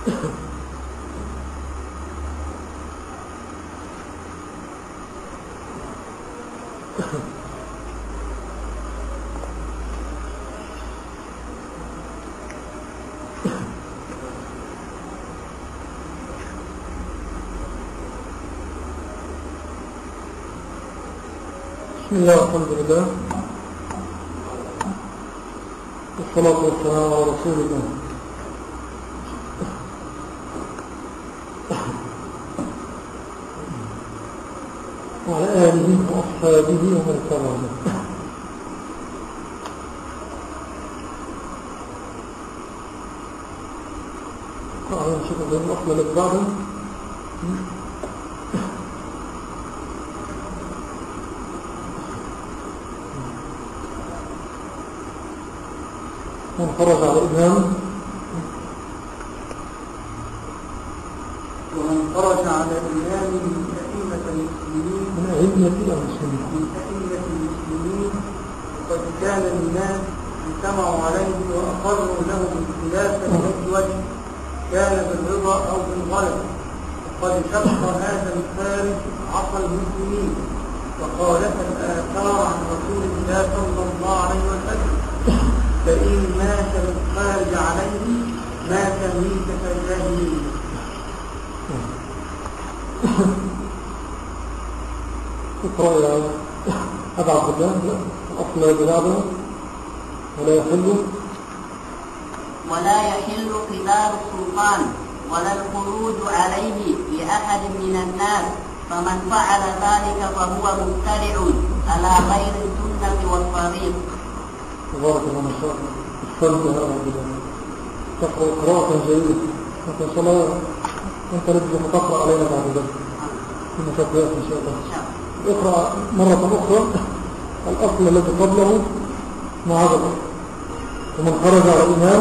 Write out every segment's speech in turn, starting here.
بسم الله والحمد لله والصلاة والسلام على رسول الله وعلى آله وأصحابه ومن تبعهم. أعلم شكرا لهم أصلا لك بعضهم من خرج على الإمام ومن خرج على الإمام من أئمة المسلمين وقد كان الناس اجتمعوا عليه وأقروا له بالخلافة والوجه كان بالرضا أو بالغلب، وقد شق هذا الخارج عصا المسلمين وخالف الآثار عن رسول الله صلى الله عليه وسلم، فإن مات الخارج عليه مات ميتة الجاهلية. اقرأ يا أبا عبد الله. الأصل بلعبه ولا يحل قتال السلطان ولا الخروج عليه لأحد من الناس، فمن فعل ذلك فهو مبتدع على غير السنة والطريق. تبارك الله ما شاء الله. الصلاه يا رب العالمين. تقرأ قراءة جيدة. إن شاء الله أنت لازم تقرأ علينا بعد ذلك في المشاهدات إن شاء الله. اقرأ مرة أخرى الأصل الذي قبله مع هذا الأصل. ومن خرج على الإمام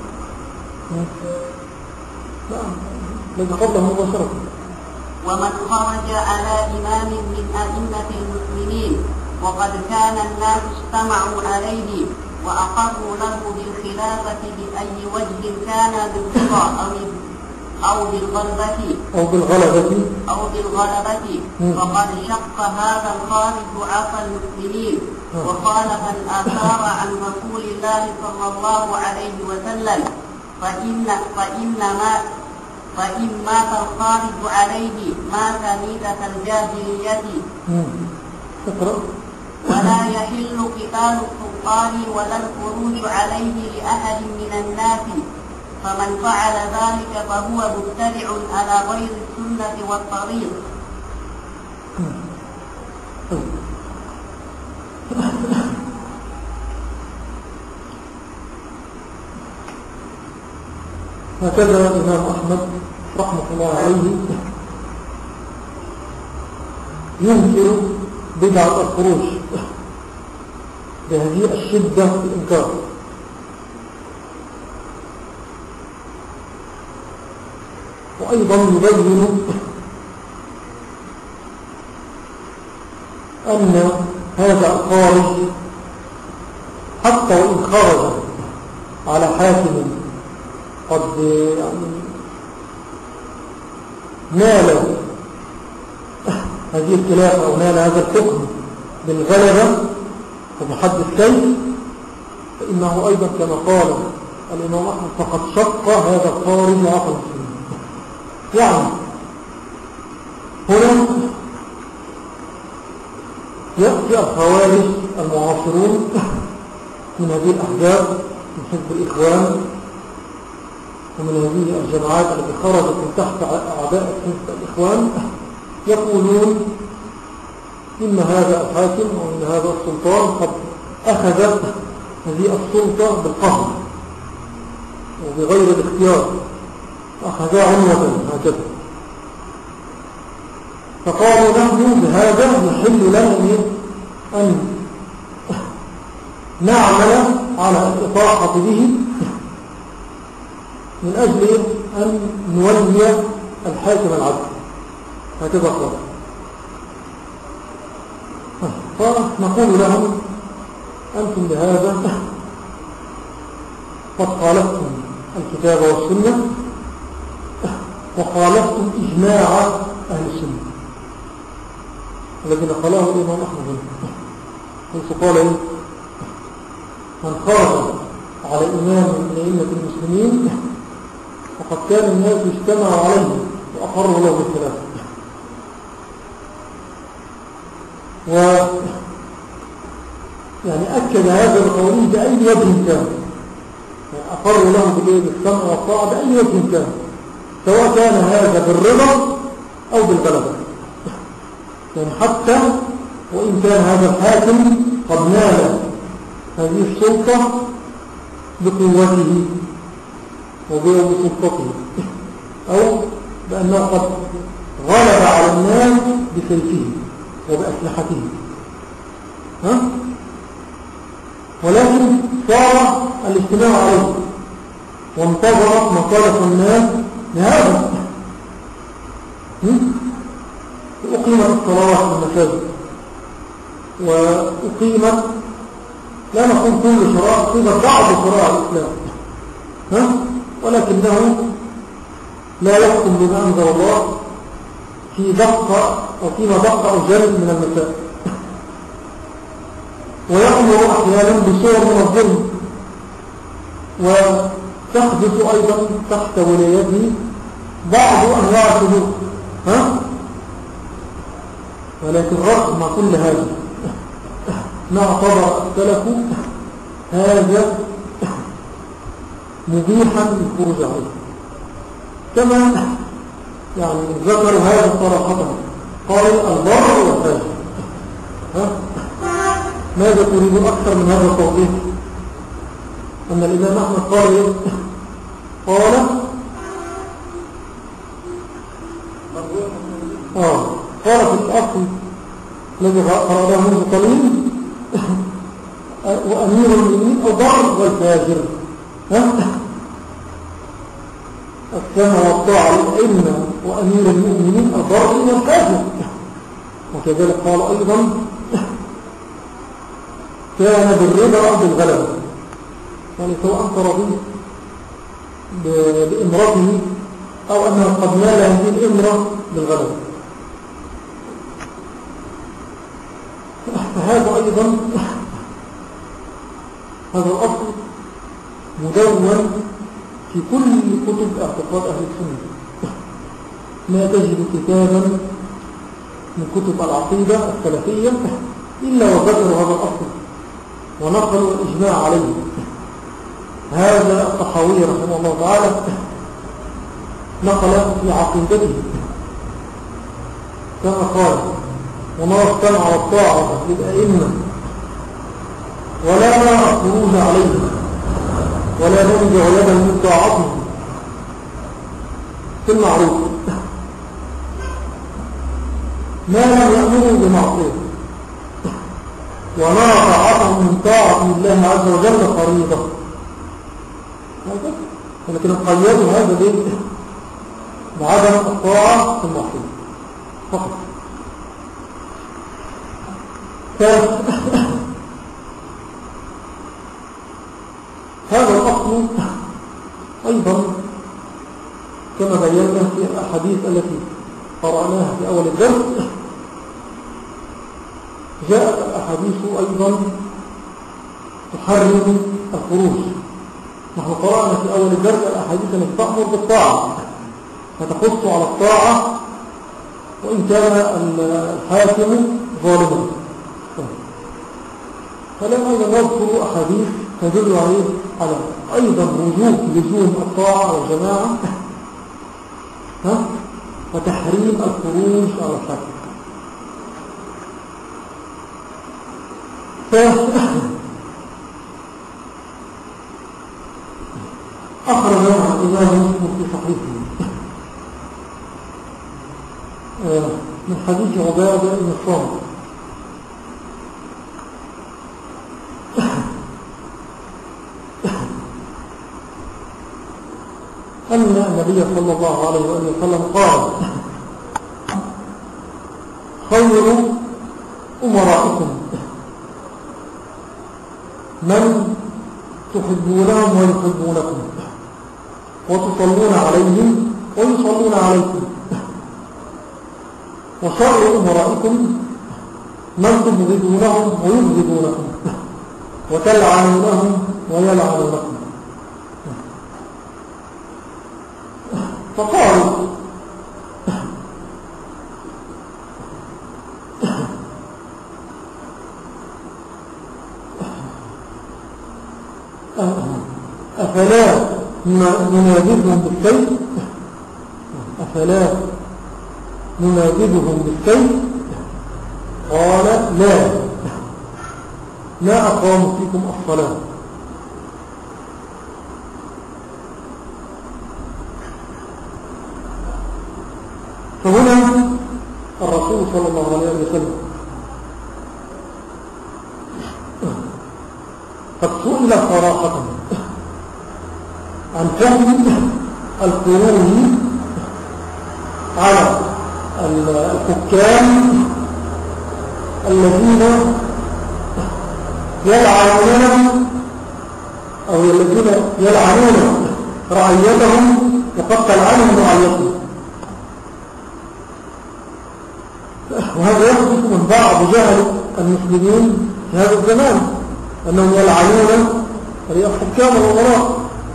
الذي قبله مباشرة. ومن خرج على إمام من أئمة المسلمين وقد كان الناس اجتمعوا عليه وأقروا له بالخلافة بأي وجه كان بالرضا أو بالغلبة فقد شق هذا الخارج عصا المسلمين وخالف الآثار عن رسول الله صلى الله عليه وسلم، فإن مات الخارج عليه مات ميتة الجاهلية. ولا يحل قتال السلطان ولا الخروج عليه لأحد من الناس، فمن فعل ذلك فهو مبتدع على غير السنة والطريق. هكذا الإمام أحمد رحمة الله عليه ينكر بدعة الخروج بهذه الشدة في الإنكار، وأيضا يبين أن هذا الخارج حتى وإن خرج على حاكم قد نال هذه الخلافة أو نال هذا الحكم بالغلبة وبحد السيف، فإنه أيضا كما قال الإمام أحمد فقد شق هذا الخارج عصا المسلمين. يعني هنا يأتي الخوارج المعاصرون من هذه الأحزاب من حزب الإخوان ومن هذه الجماعات التي خرجت من تحت أعداء حزب الإخوان يقولون إن هذا الحاكم وإن هذا السلطان قد أخذ هذه السلطة بالقهر وبغير الاختيار، أخذها عنوة هكذا، فقالوا نحن بهذا يحل لنا أن نعمل على الإطاحة به من أجل أن نولي الحاكم العدل، هكذا قال. فنقول لهم أنتم بهذا قد خالفتم الكتاب والسنة وخالفتم إجماع أهل السنة الذي نقله الإمام أحمد حيث قال إيه؟ من خرج على إمام من أئمة المسلمين وقد كان الناس يجتمعوا عليه وأقروا له بالخلافة. يعني أكد هذا القول بأي وجه كان، يعني أقروا له بالسمع والطاعة بأي وجه كان، سواء كان هذا بالرضا أو بالغلبة. يعني حتى وإن كان هذا الحاكم قد نال هذه السلطة بقوته وبسلطته، أو بأنه قد غلب على الناس بسيفه وبأسلحته، ولكن صار الاجتماع عليه وانتظرت مصالح الناس لهذا. أقيمت الصلوات في المساجد، وأقيمت لا نقول كل شرائع، أقيمت بعض شرائع الإسلام، ولكنه لا يحكم بما أنزل الله في دقة أو فيما دقة أو جانب من المسائل، ويأمر أحيانا بصور من الظلم، وتحدث أيضا تحت ولايته بعض أنواع السلوك، ولكن رغم كل هذا ما اعتبر السلف هذا مبيحا للخروج عليه، كما يعني ذكروا هذا صراحة، قال البر والفاجر. ماذا تريد أكثر من هذا التوضيح؟ أن الإمام أحمد قال قال في الأصل الذي قرأناه منذ قليل وأمير المؤمنين البر والفاجر، السمع والطاعة للأئمة وأمير المؤمنين البر والفاجر. وكذلك قال أيضا كان بالرضا أو بالغلبة، يعني سواء أنت رضيت بإمرته أو أنه قد نال هذه الإمرة بالغلبة. فهذا أيضا هذا الأصل مدون في كل كتب اعتقاد أهل السنة، ما تجد كتابا من كتب العقيدة السلفية إلا وذكروا هذا الأصل ونقلوا الإجماع عليه. هذا الطحاوي رحمه الله تعالى نقل في عقيدته كما قال: وما السمع والطاعة للأئمة ولا ما الخروج عليهم ولا ننزع يدا من طاعتهم في المعروف ما لم يأمروا بمعصية ونرى طاعتهم من طاعة الله عز وجل فريضة. ولكن قيدوا هذا بعدم الطاعة في المعصية فقط. هذا الأصل أيضا كما بينا في الأحاديث التي قرأناها في أول الدرس، جاءت الأحاديث أيضا تحرم الخروج. نحن قرأنا في أول الدرس الأحاديث التي تأمر بالطاعة فتخص على الطاعة وإن كان الحاكم ظالما. فلم أيضا نذكر أحاديث تدل على أيضا وجوب لزوم الطاعة والجماعة وتحريم الخروج على الحاكم. أخرج الإمام مسلم في صحيحه من حديث عبادة بن الصامت أن النبي صلى الله عليه وسلم قال: خير أمرائكم من تحبونهم ويحبونكم وتصلون عليهم ويصلون عليكم، وشر أمرائكم من تبغضونهم ويبغضونكم وتلعنونهم ويلعنونكم. فقالوا أفلا ننادبهم بالسيف؟ أفلا ننادبهم بالسيف؟ قال لا، ما أقاموا فيكم الصلاة. فهنا الرسول صلى الله عليه وسلم قد سئل صراحة عن فهم القرون على الحكام الذين يلعنون أو الذين يلعنون رعيتهم وقد تلعنهم رعيتهم. وهذا يحدث من بعض جهل المسلمين في هذا الزمان، أنهم يلعنون الحكام والأمراء،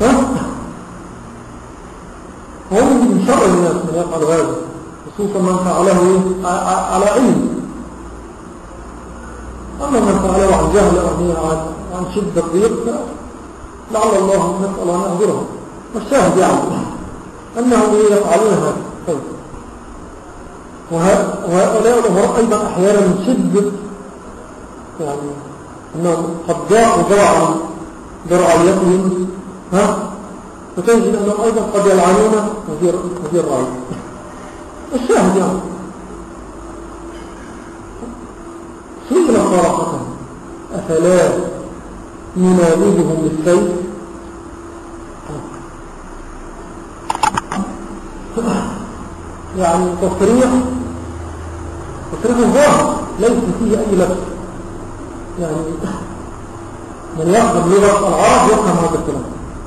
هم من شر الناس من يفعل هذا، خصوصا من فعله على علم. أما من فعله عن جهل أو عن شدة ضيق لعل الله نسأل أن يهدره. والشاهد يعني أنهم يفعلون هذا. طيب. وهؤلاء الأمراء أيضا أحيانا من شدة يعني أنهم قد جاءوا ضاعوا برعيتهم، فتجد أنهم أيضا قد يلعنون هذه الرعية. الشاهد يعني سئل صراحة أفلا ننادبهم بالسيف؟ يعني تصريح ظاهر ليس فيه أي لبس. يعني من يفهم لغة العرب يفهم هذا الكلام.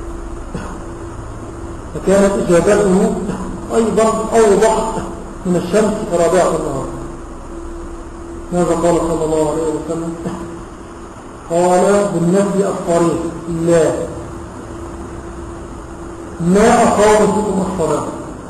فكانت إجابته أيضا أوضح من الشمس في رابعة النهار. ماذا قال صلى الله عليه وسلم؟ قال بالنفي الصريح لا، ما أقاموا فيكم الصلاة.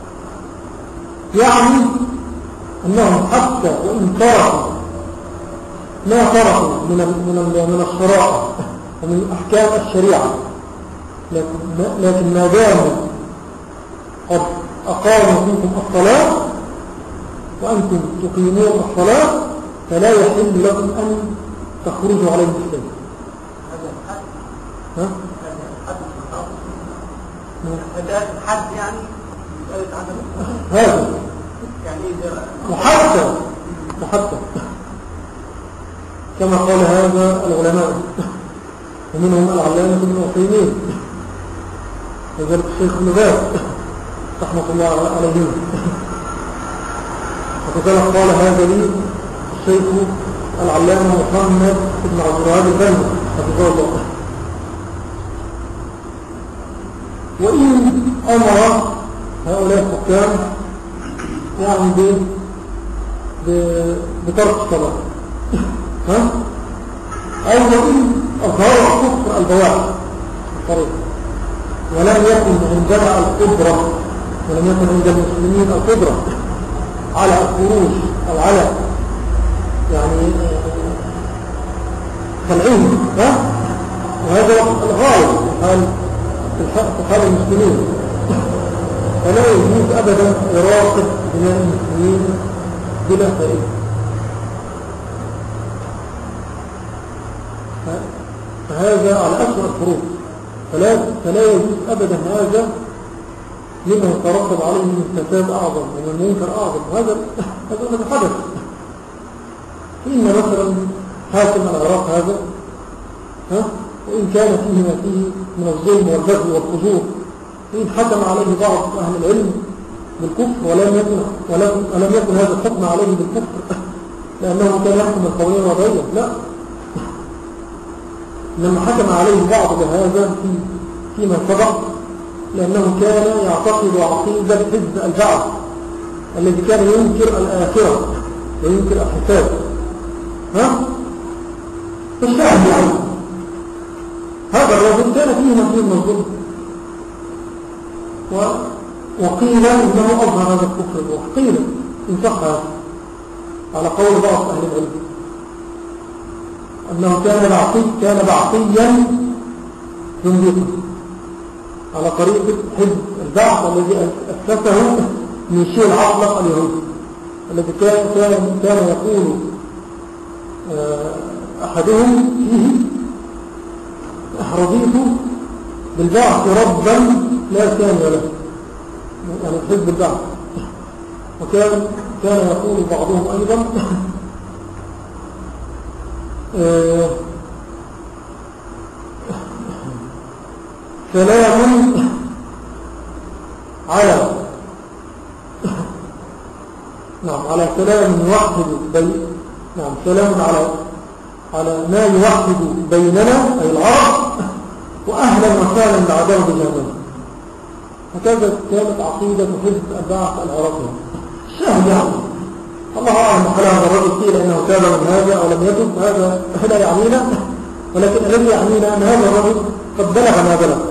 يعني أنهم حتى وإن تركوا ما تركوا من الشرائع ومن أحكام الشريعة، لكن ما داموا قد أقاموا فيكم الصلاة وأنتم تقيمون الصلاة فلا يحل لكم أن تخرجوا عليهم بالسيف. هذا الحد يعني هذا وحتى كما قال هذا العلماء ومنهم العلامة ابن عثيمين وذلك الشيخ ابن باز رحمة الله عليهم، وكذلك قال هذا لي الشيخ العلامة محمد بن عبد الوهاب البنا حفظه الله. وإن أمر هؤلاء الحكام يعني بترك الصلاة أو وإن أظهروا كفر البواح ولم يكن عندنا القدرة ولم يكن عند المسلمين القدرة على الخروج أو على يعني كالعلم، وهذا الغالب في حال المسلمين، فلا يجوز أبدا إراقة دماء المسلمين بلا فائدة. فهذا على أسوأ الفروض، فلا يجوز أبدا هذا لما يترتب عليه من فساد أعظم ومن منكر أعظم. وهذا حدث. إن مثلا حاكم العراق هذا وإن كان فيه ما فيه من الظلم والبغي والفجور، وإن حكم عليه بعض أهل العلم بالكفر ولم يكن هذا الحكم عليه بالكفر لأنه كان يحكم القوانين الوضعية، لا، لما حكم عليه بعض بهذا فيما سبق لأنه كان يعتقد عقيدة حزب البعث الذي كان ينكر الآخرة وينكر الحساب. فالشاهد يعني هذا الرجل كان فيه مسير مظلوم، وقيل إنه أظهر هذا الكفر، وقيل انتقى على قول بعض أهل العلم أنه كان بعثيا زنديقا على طريقة حزب البعث الذي أسسه ميشيل العطلق اليهودي، الذي كان يقول أحدهم فيه رضيت بالبعث ربا لا ثاني له، يعني حزب البعث. وكان يقول بعضهم أيضا سلام على على سلام يوحد سلام على ما يوحد بيننا أي العرب، وأهلا وسهلا بعدهم بجهنم. هكذا كانت عقيدة حزب البعث العراقي. الشاهد يعني الله أعلم حال هذا الرجل قيل إنه تاب من هذا أو لم يتب، هذا لا يعنينا، ولكن الذي يعنينا أن هذا الرجل قد بلغ ما بلغ.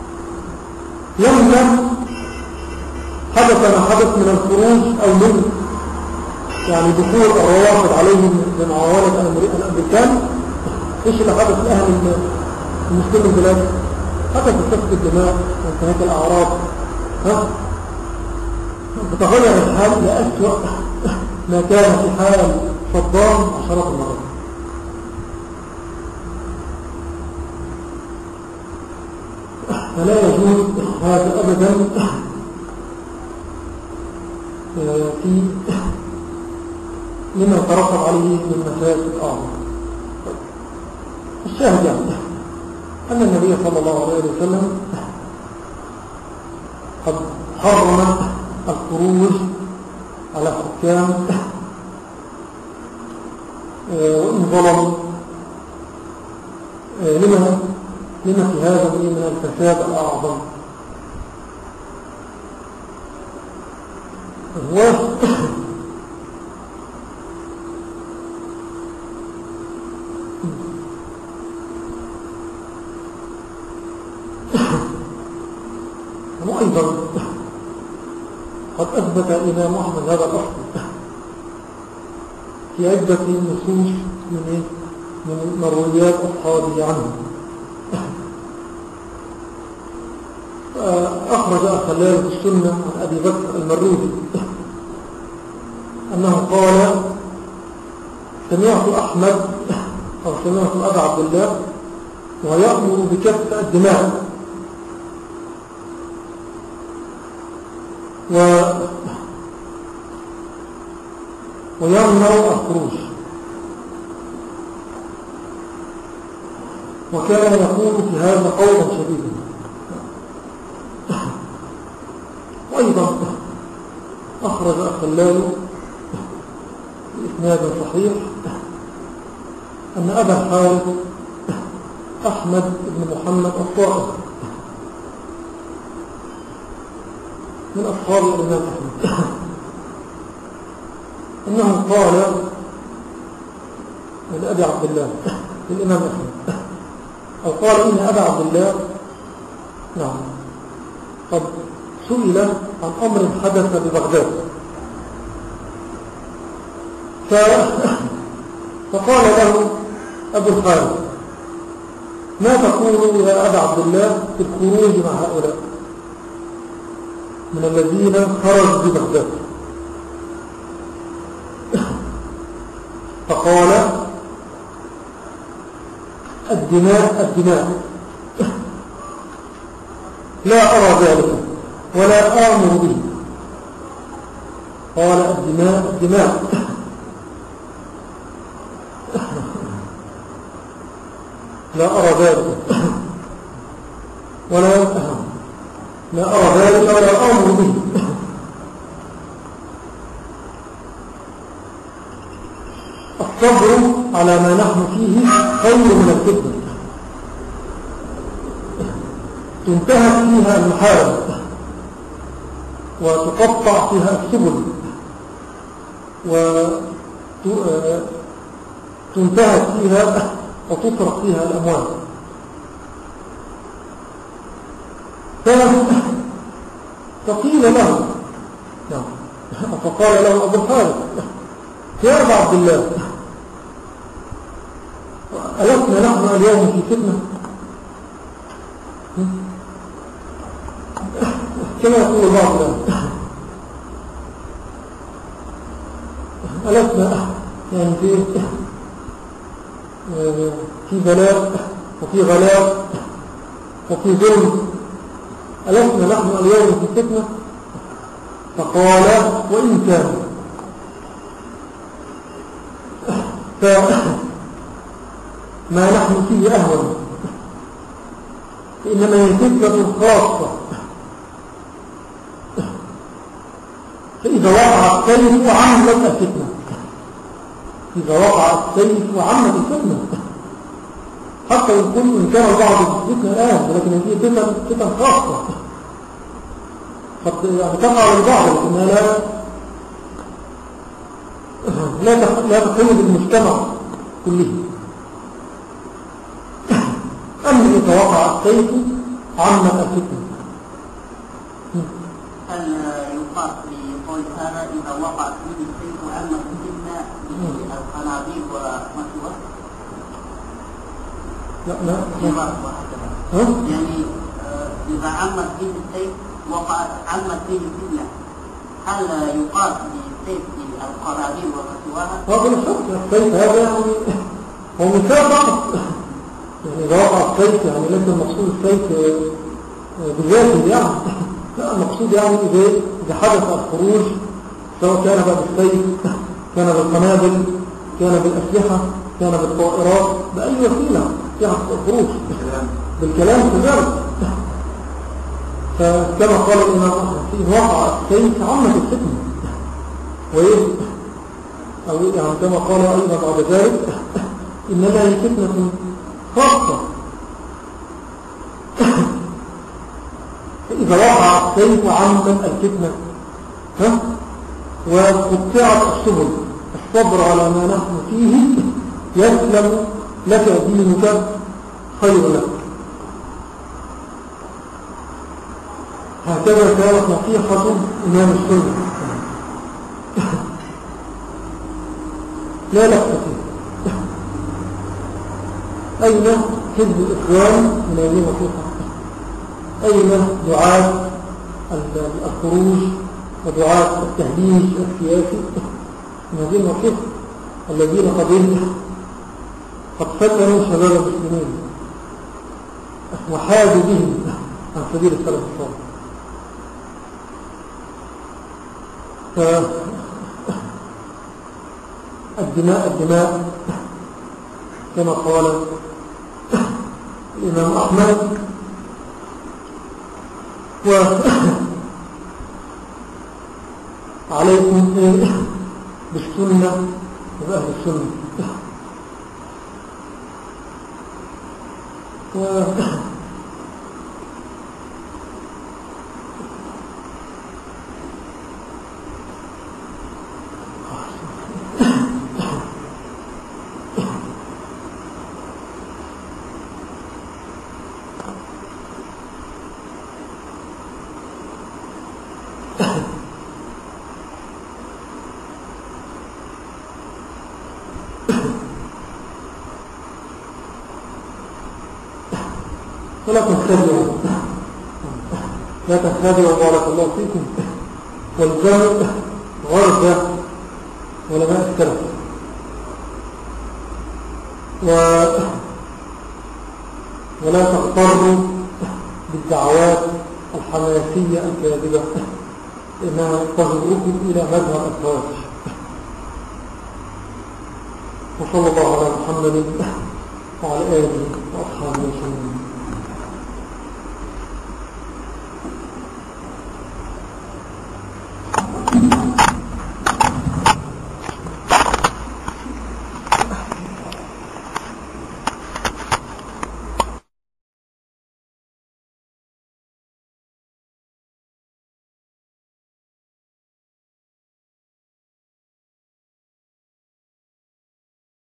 لما حدث ما حدث من الخروج أو من يعني دخول الروافض عليهم بمعاونة الأمريكان، إيش اللي حدث لأهل المسلمين البلاد؟ حدث سفك الدماء وانتهاك الأعراض، بتغير الحال لأسوأ ما كان في حال صدام عشرات المرات. فلا يجوز هذا أبدا في لما يترتب عليه من مفاسد أعظم. الشاهد يعني أن النبي صلى الله عليه وسلم قد حرم الخروج على حكام وإن ظلموا لما في هذا من الفساد الأعظم. وأيضا قد أثبت الإمام أحمد هذا الأصل في عدة نصوص من مرويات أصحابه عنه. أخرج الخلال في السنة عن أبي بكر المروزي أنه قال سمعت أحمد أو سمعت أبا عبد الله ويأمر بكف الدماء ويمنع الخروج، وكان يقول في هذا قولا شديدا. وأيضا أخرج الخلال بإسناد صحيح أن أبا الحارث أحمد بن محمد الطائي من أصحاب الإمام أحمد أنه قال لأبي عبد الله للإمام أحمد أو قال إن أبا عبد الله قد سئل عن أمر حدث ببغداد، فقال له أبو الخالد ما تقول يا أبا عبد الله في الخروج مع هؤلاء من الذين خرجوا ببغداد؟ فقال الدماء لا أرى ذلك ولا آمر به. قال الدماء لا أرى ذلك ولا أرى ذلك ولا آمر به. الصبر على ما نحن فيه خير من الفتنة. تنتهك فيها المحارم وتقطع فيها السبل وتنتهك فيها وتطرق فيها الأموال. فقيل له فقال له أبو الحارث يا أبا عبد الله ألسنا نحن اليوم في فتنة كما يقول الله ألسنا يعني في بلاء وفي غلاء وفي ظلم ألسنا نحن اليوم في فتنة؟ فقال وإن كان فما نحن فيه أهون إنما هي فتنة خاصة فإذا وقع السيف وعمت الفتنة إذا وقع السيف وعمت الفتنة حتى يقول إن كان بعض الفتنة الآن ولكن هذه فتنة خاصة قد تقع للبعض لكنها لا تقوم بالمجتمع كله. أما إذا وقع السيف عمت الفتنة. هل يقال لقول هذا إذا وقعت به السيف عمت الفتنة القنابل ومسوى؟ لا يعني إذا عمت به السيف وقعت عمت به الفتنة هل يقال للسيف القنابل ومسواها؟ هذا الشرط السيف هذا يعني هو مثال فقط يعني إذا وقع السيف يعني ليس المقصود السيف بالذات يعني لا المقصود يعني إذا حدث الخروج سواء كان بالسيف كان بالقنابل كان بالأسلحة كان بالطائرات بأي وسيلة يحدث الخروج بالكلام كذلك. فكما قال الإمام أحمد إن وقع السيف عمت الفتنة أو يعني كما قال أيضا بعد ذلك إنما هي فتنة خاصة فإذا وقع السيف عمت الفتنة وقطعت السبل الصبر على ما نحن فيه يسلم لك دينك خير لك. هكذا كانت نصيحة إمام السنة لا نقصد أين حزب الإخوان من هذه النصيحة؟ أين دعاة الخروج ودعاة التهديج السياسي من هذه النصيحة الذين قد فتنوا شباب المسلمين وحادوا بهم عن سبيل السلف الصالح. الدماء كما قال الإمام أحمد وعليكم بالسنة وبأهل السنة لا تنخدعوا بارك الله فيكم والجمع غرزة ولماء السلف ولا تغتروا بالدعوات الحماسية الكاذبة إنها تجركم إلى مذهب الخوارج. وصلى الله على محمد وعلى آله وأصحابه وسلم.